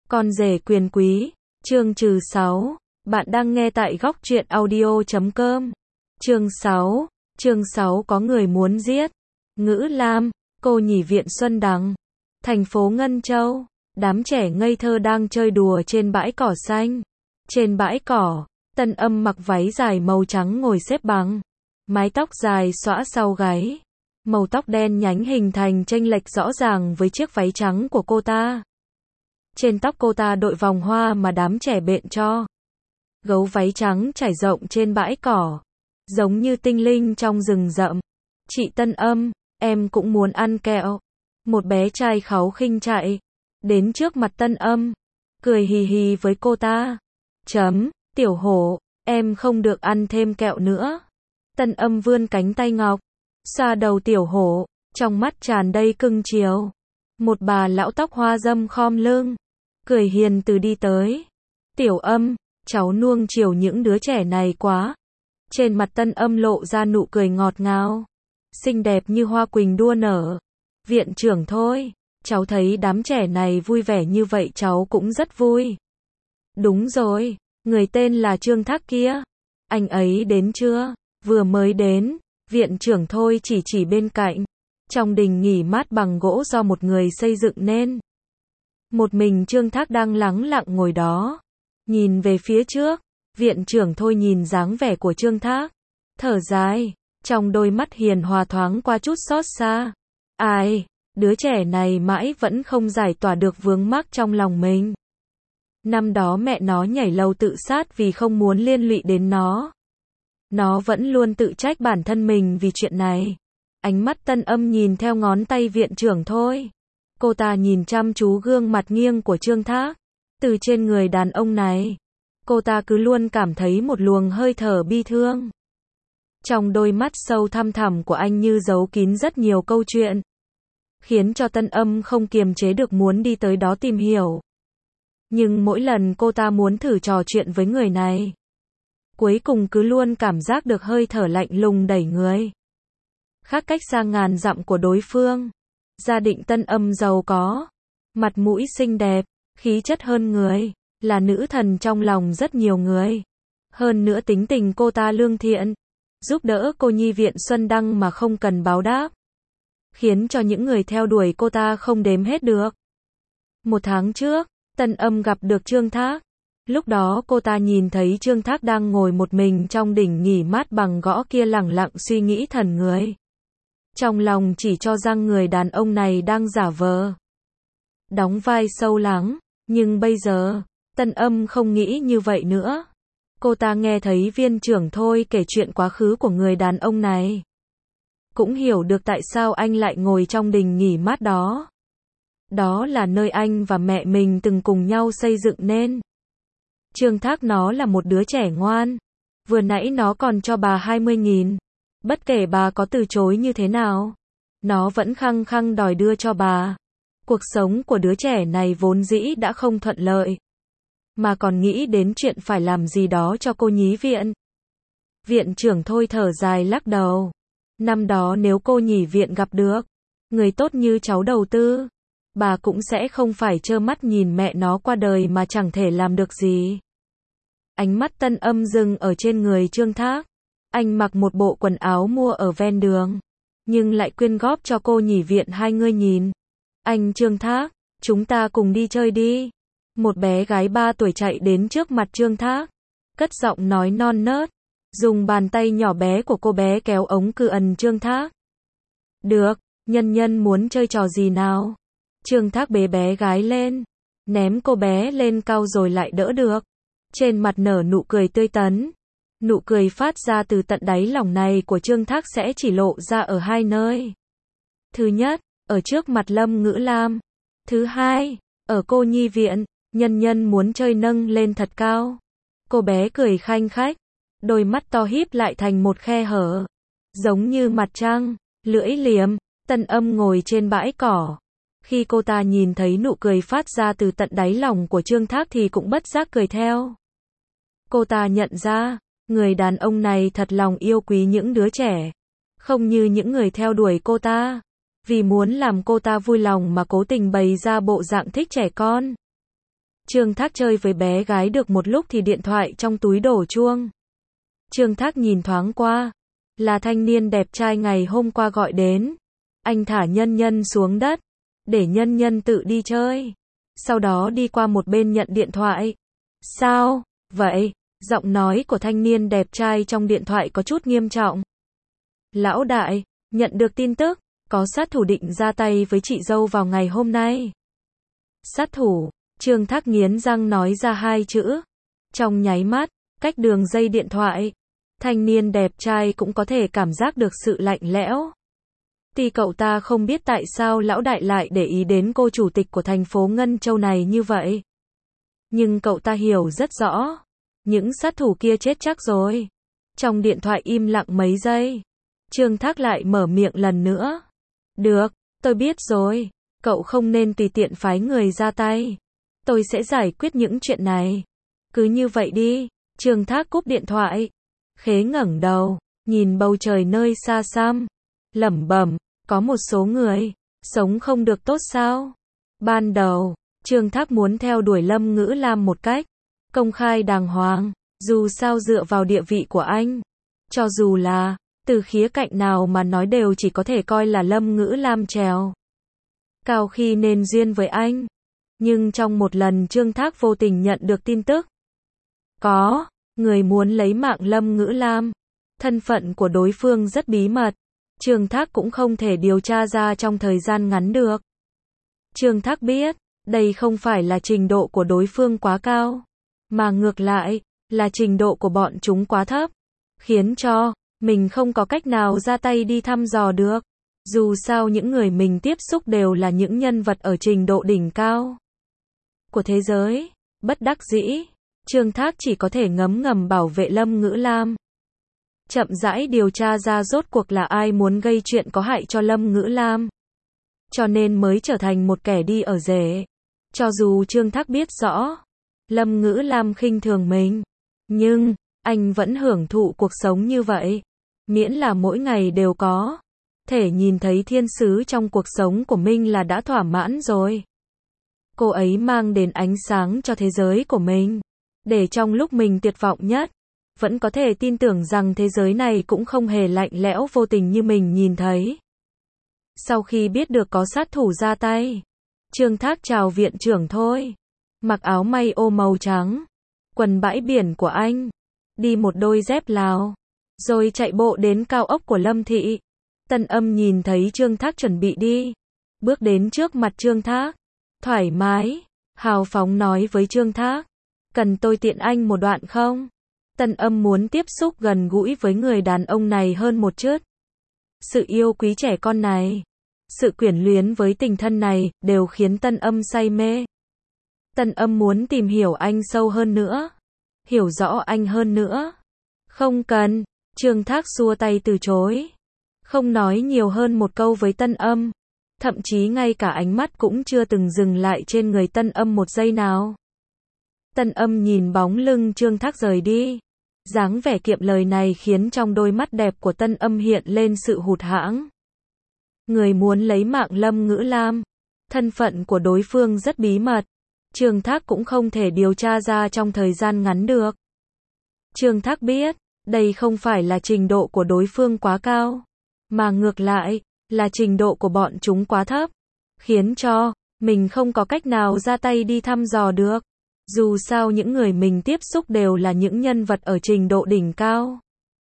Con rể quyền quý, chương trừ 6. Bạn đang nghe tại góc truyện audio.com. Chương 6 có người muốn giết. Ngữ Lam, cô nhỉ viện Xuân Đằng. Thành phố Ngân Châu, đám trẻ ngây thơ đang chơi đùa trên bãi cỏ xanh. Trên bãi cỏ, Tân Âm mặc váy dài màu trắng ngồi xếp bằng. Mái tóc dài xõa sau gáy. Màu tóc đen nhánh hình thành chênh lệch rõ ràng với chiếc váy trắng của cô ta. Trên tóc cô ta đội vòng hoa mà đám trẻ bện cho. Gấu váy trắng trải rộng trên bãi cỏ, giống như tinh linh trong rừng rậm. Chị Tân Âm, em cũng muốn ăn kẹo. Một bé trai kháu khinh chạy đến trước mặt Tân Âm, cười hì hì với cô ta. Tiểu hổ, em không được ăn thêm kẹo nữa. Tân Âm vươn cánh tay ngọc, xoa đầu tiểu hổ, trong mắt tràn đầy cưng chiều. Một bà lão tóc hoa râm khom lưng, cười hiền từ đi tới. Tiểu Âm, cháu nuông chiều những đứa trẻ này quá. Trên mặt Tân Âm lộ ra nụ cười ngọt ngào, xinh đẹp như hoa quỳnh đua nở. Viện trưởng thôi, cháu thấy đám trẻ này vui vẻ như vậy cháu cũng rất vui. Đúng rồi, người tên là Trương Thác kia. Anh ấy đến chưa? Vừa mới đến. Viện trưởng thôi chỉ bên cạnh. Trong đình nghỉ mát bằng gỗ do một người xây dựng nên. Một mình Trương Thác đang lắng lặng ngồi đó, nhìn về phía trước. Viện trưởng thôi nhìn dáng vẻ của Trương Thác, thở dài, trong đôi mắt hiền hòa thoáng qua chút xót xa. Ai, đứa trẻ này mãi vẫn không giải tỏa được vướng mắc trong lòng mình. Năm đó mẹ nó nhảy lầu tự sát vì không muốn liên lụy đến nó. Nó vẫn luôn tự trách bản thân mình vì chuyện này. Ánh mắt Tân Âm nhìn theo ngón tay viện trưởng thôi. Cô ta nhìn chăm chú gương mặt nghiêng của Trương Thác. Từ trên người đàn ông này, cô ta cứ luôn cảm thấy một luồng hơi thở bi thương. Trong đôi mắt sâu thăm thẳm của anh như giấu kín rất nhiều câu chuyện, khiến cho Tân Âm không kiềm chế được muốn đi tới đó tìm hiểu. Nhưng mỗi lần cô ta muốn thử trò chuyện với người này, cuối cùng cứ luôn cảm giác được hơi thở lạnh lùng đẩy người. Khác cách xa ngàn dặm của đối phương, gia đình Tân Âm giàu có, mặt mũi xinh đẹp, khí chất hơn người, là nữ thần trong lòng rất nhiều người. Hơn nữa tính tình cô ta lương thiện, giúp đỡ cô nhi viện Xuân Đăng mà không cần báo đáp, khiến cho những người theo đuổi cô ta không đếm hết được. Một tháng trước, Tân Âm gặp được Trương Thác. Lúc đó cô ta nhìn thấy Trương Thác đang ngồi một mình trong đỉnh nghỉ mát bằng gỗ kia lẳng lặng suy nghĩ thần người. Trong lòng chỉ cho rằng người đàn ông này đang giả vờ, đóng vai sâu lắng. Nhưng bây giờ, Tân Âm không nghĩ như vậy nữa. Cô ta nghe thấy viên trưởng thôi kể chuyện quá khứ của người đàn ông này, cũng hiểu được tại sao anh lại ngồi trong đình nghỉ mát đó. Đó là nơi anh và mẹ mình từng cùng nhau xây dựng nên. Trương Thác nó là một đứa trẻ ngoan. Vừa nãy nó còn cho bà 20.000. Bất kể bà có từ chối như thế nào, nó vẫn khăng khăng đòi đưa cho bà. Cuộc sống của đứa trẻ này vốn dĩ đã không thuận lợi, mà còn nghĩ đến chuyện phải làm gì đó cho cô nhí viện. Viện trưởng thôi thở dài lắc đầu. Năm đó nếu cô nhỉ viện gặp được người tốt như cháu đầu tư, bà cũng sẽ không phải trơ mắt nhìn mẹ nó qua đời mà chẳng thể làm được gì. Ánh mắt Tân Âm dừng ở trên người Trương Thác. Anh mặc một bộ quần áo mua ở ven đường, nhưng lại quyên góp cho cô nhỉ viện 20.000. Anh Trương Thác, chúng ta cùng đi chơi đi. Một bé gái 3 tuổi chạy đến trước mặt Trương Thác, cất giọng nói non nớt, dùng bàn tay nhỏ bé của cô bé kéo ống cư ẩn Trương Thác. Được, nhân nhân muốn chơi trò gì nào? Trương Thác bế bé gái lên, ném cô bé lên cao rồi lại đỡ được. Trên mặt nở nụ cười tươi tắn. Nụ cười phát ra từ tận đáy lòng này của Trương Thác sẽ chỉ lộ ra ở hai nơi. Thứ nhất, ở trước mặt Lâm Ngữ Lam. Thứ hai, ở cô nhi viện. Nhân nhân muốn chơi nâng lên thật cao. Cô bé cười khanh khách, đôi mắt to híp lại thành một khe hở, giống như mặt trăng, lưỡi liềm. Tân Âm ngồi trên bãi cỏ. Khi cô ta nhìn thấy nụ cười phát ra từ tận đáy lòng của Trương Thác thì cũng bất giác cười theo. Cô ta nhận ra, người đàn ông này thật lòng yêu quý những đứa trẻ, không như những người theo đuổi cô ta, vì muốn làm cô ta vui lòng mà cố tình bày ra bộ dạng thích trẻ con. Trương Thác chơi với bé gái được một lúc thì điện thoại trong túi đổ chuông. Trương Thác nhìn thoáng qua, là thanh niên đẹp trai ngày hôm qua gọi đến. Anh thả Nhân Nhân xuống đất, để Nhân Nhân tự đi chơi. Sau đó đi qua một bên nhận điện thoại. Sao vậy? Giọng nói của thanh niên đẹp trai trong điện thoại có chút nghiêm trọng. Lão đại, nhận được tin tức, có sát thủ định ra tay với chị dâu vào ngày hôm nay. Sát thủ, Trương Thác nghiến răng nói ra hai chữ. Trong nháy mắt, cách đường dây điện thoại, thanh niên đẹp trai cũng có thể cảm giác được sự lạnh lẽo. Thì cậu ta không biết tại sao lão đại lại để ý đến cô chủ tịch của thành phố Ngân Châu này như vậy. Nhưng cậu ta hiểu rất rõ, những sát thủ kia chết chắc rồi. Trong điện thoại im lặng mấy giây, Trương Thác lại mở miệng lần nữa. Được, tôi biết rồi, cậu không nên tùy tiện phái người ra tay. Tôi sẽ giải quyết những chuyện này. Cứ như vậy đi. Trương Thác cúp điện thoại. Khế ngẩng đầu, nhìn bầu trời nơi xa xăm, lẩm bẩm, có một số người sống không được tốt sao? Ban đầu, Trương Thác muốn theo đuổi Lâm Ngữ Lam một cách công khai đàng hoàng, dù sao dựa vào địa vị của anh, cho dù là từ khía cạnh nào mà nói đều chỉ có thể coi là Lâm Ngữ Lam trèo cao khi nên duyên với anh. Nhưng trong một lần Trương Thác vô tình nhận được tin tức, có người muốn lấy mạng Lâm Ngữ Lam. Thân phận của đối phương rất bí mật, Trương Thác cũng không thể điều tra ra trong thời gian ngắn được. Trương Thác biết, đây không phải là trình độ của đối phương quá cao, mà ngược lại, là trình độ của bọn chúng quá thấp, khiến cho mình không có cách nào ra tay đi thăm dò được. Dù sao những người mình tiếp xúc đều là những nhân vật ở trình độ đỉnh cao của thế giới. Bất đắc dĩ, Trương Thác chỉ có thể ngấm ngầm bảo vệ Lâm Ngữ Lam. Chậm rãi điều tra ra rốt cuộc là ai muốn gây chuyện có hại cho Lâm Ngữ Lam. Cho nên mới trở thành một kẻ đi ở rể. Cho dù Trương Thác biết rõ, Lâm Ngữ Lam khinh thường mình, nhưng anh vẫn hưởng thụ cuộc sống như vậy. Miễn là mỗi ngày đều có thể nhìn thấy thiên sứ trong cuộc sống của mình là đã thỏa mãn rồi. Cô ấy mang đến ánh sáng cho thế giới của mình, để trong lúc mình tuyệt vọng nhất, vẫn có thể tin tưởng rằng thế giới này cũng không hề lạnh lẽo vô tình như mình nhìn thấy. Sau khi biết được có sát thủ ra tay, Trương Thác chào viện trưởng thôi. Mặc áo may ô màu trắng, quần bãi biển của anh, đi một đôi dép Lào, rồi chạy bộ đến cao ốc của Lâm Thị. Tân Âm nhìn thấy Trương Thác chuẩn bị đi, bước đến trước mặt Trương Thác, thoải mái, hào phóng nói với Trương Thác, cần tôi tiện anh một đoạn không? Tân Âm muốn tiếp xúc gần gũi với người đàn ông này hơn một chút. Sự yêu quý trẻ con này, sự quyến luyến với tình thân này, đều khiến Tân Âm say mê. Tân Âm muốn tìm hiểu anh sâu hơn nữa, hiểu rõ anh hơn nữa. Không cần, Trương Thác xua tay từ chối. Không nói nhiều hơn một câu với Tân Âm, thậm chí ngay cả ánh mắt cũng chưa từng dừng lại trên người Tân Âm một giây nào. Tân Âm nhìn bóng lưng Trương Thác rời đi. Dáng vẻ kiệm lời này khiến trong đôi mắt đẹp của Tân Âm hiện lên sự hụt hẫng. Người muốn lấy mạng Lâm Ngữ Lam. Thân phận của đối phương rất bí mật, Trương Thác cũng không thể điều tra ra trong thời gian ngắn được. Trương Thác biết, đây không phải là trình độ của đối phương quá cao, mà ngược lại, là trình độ của bọn chúng quá thấp, khiến cho mình không có cách nào ra tay đi thăm dò được. Dù sao những người mình tiếp xúc đều là những nhân vật ở trình độ đỉnh cao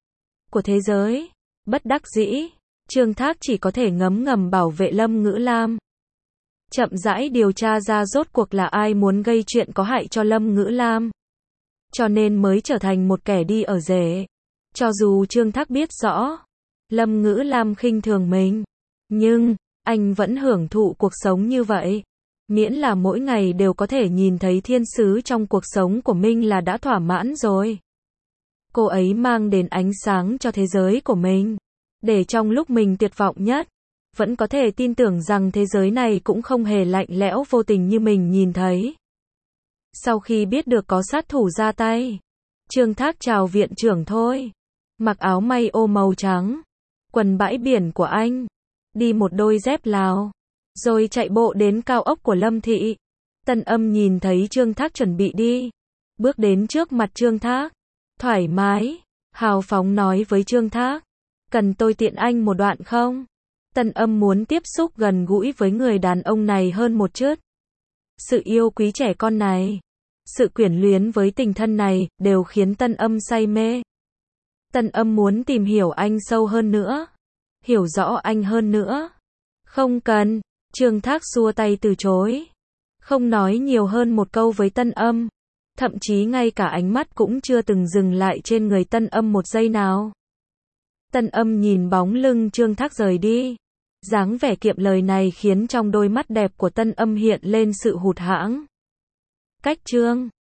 của thế giới. Bất đắc dĩ, Trương Thác chỉ có thể ngấm ngầm bảo vệ Lâm Ngữ Lam. Chậm rãi điều tra ra rốt cuộc là ai muốn gây chuyện có hại cho Lâm Ngữ Lam. Cho nên mới trở thành một kẻ đi ở rể. Cho dù Trương Thác biết rõ, Lâm Ngữ Lam khinh thường mình, nhưng anh vẫn hưởng thụ cuộc sống như vậy. Miễn là mỗi ngày đều có thể nhìn thấy thiên sứ trong cuộc sống của mình là đã thỏa mãn rồi. Cô ấy mang đến ánh sáng cho thế giới của mình, để trong lúc mình tuyệt vọng nhất, vẫn có thể tin tưởng rằng thế giới này cũng không hề lạnh lẽo vô tình như mình nhìn thấy. Sau khi biết được có sát thủ ra tay, Trương Thác chào viện trưởng thôi. Mặc áo may ô màu trắng, quần bãi biển của anh, đi một đôi dép Lào, rồi chạy bộ đến cao ốc của Lâm Thị. Tân Âm nhìn thấy Trương Thác chuẩn bị đi, bước đến trước mặt Trương Thác, thoải mái, hào phóng nói với Trương Thác, cần tôi tiện anh một đoạn không? Tân Âm muốn tiếp xúc gần gũi với người đàn ông này hơn một chút. Sự yêu quý trẻ con này, sự quyến luyến với tình thân này, đều khiến Tân Âm say mê. Tân Âm muốn tìm hiểu anh sâu hơn nữa, hiểu rõ anh hơn nữa. Không cần, Trương Thác xua tay từ chối. Không nói nhiều hơn một câu với Tân Âm, thậm chí ngay cả ánh mắt cũng chưa từng dừng lại trên người Tân Âm một giây nào. Tân Âm nhìn bóng lưng Trương Thác rời đi, dáng vẻ kiệm lời này khiến trong đôi mắt đẹp của Tân Âm hiện lên sự hụt hẫng. Cách Trương